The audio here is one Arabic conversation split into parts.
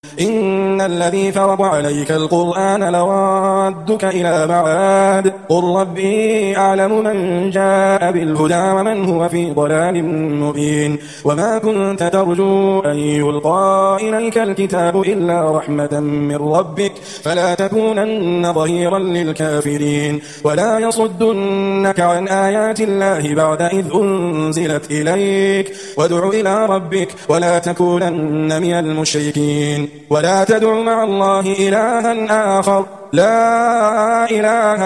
إن الذي فرض عليك القرآن لرادك إلى معاد قل ربي أعلم من جاء بالهدى ومن هو في ضلال مبين وما كنت ترجو أن يلقى إليك الكتاب إلا رحمة من ربك فلا تكونن ظهيرا للكافرين ولا يصدنك عن آيات الله بعد إذ أنزلت إليك وادع إلى ربك ولا تكونن من المشركين ولا تدع مع الله إلها آخر لا إله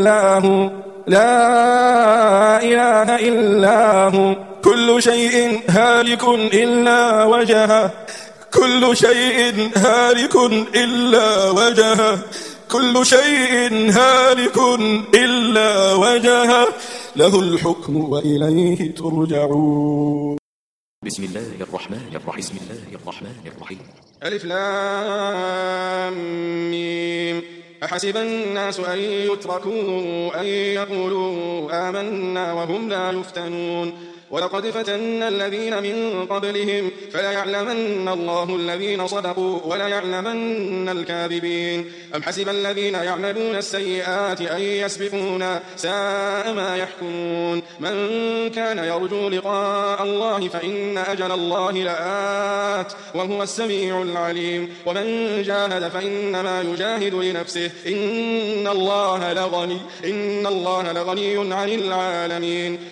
إلا هو كل شيء هالك إلا وجهه كل شيء هالك إلا وجهه كل شيء هالك إلا وجهه له الحكم وإليه ترجعون. بسم الله الرحمن الرحيم ألف لام ميم أحسب الناس أن يتركوا أن يقولوا آمنا وهم لا يفتنون ولقد فتنا الذين من قبلهم فليعلمن الله الذين صدقوا وليعلمن الكاذبين أم حسب الذين يعملون السيئات أن يسبقونا ساء ما يحكمون من كان يرجو لقاء الله فإن أجل الله لآت وهو السميع العليم ومن جاهد فإنما يجاهد لنفسه إن الله لغني عن العالمين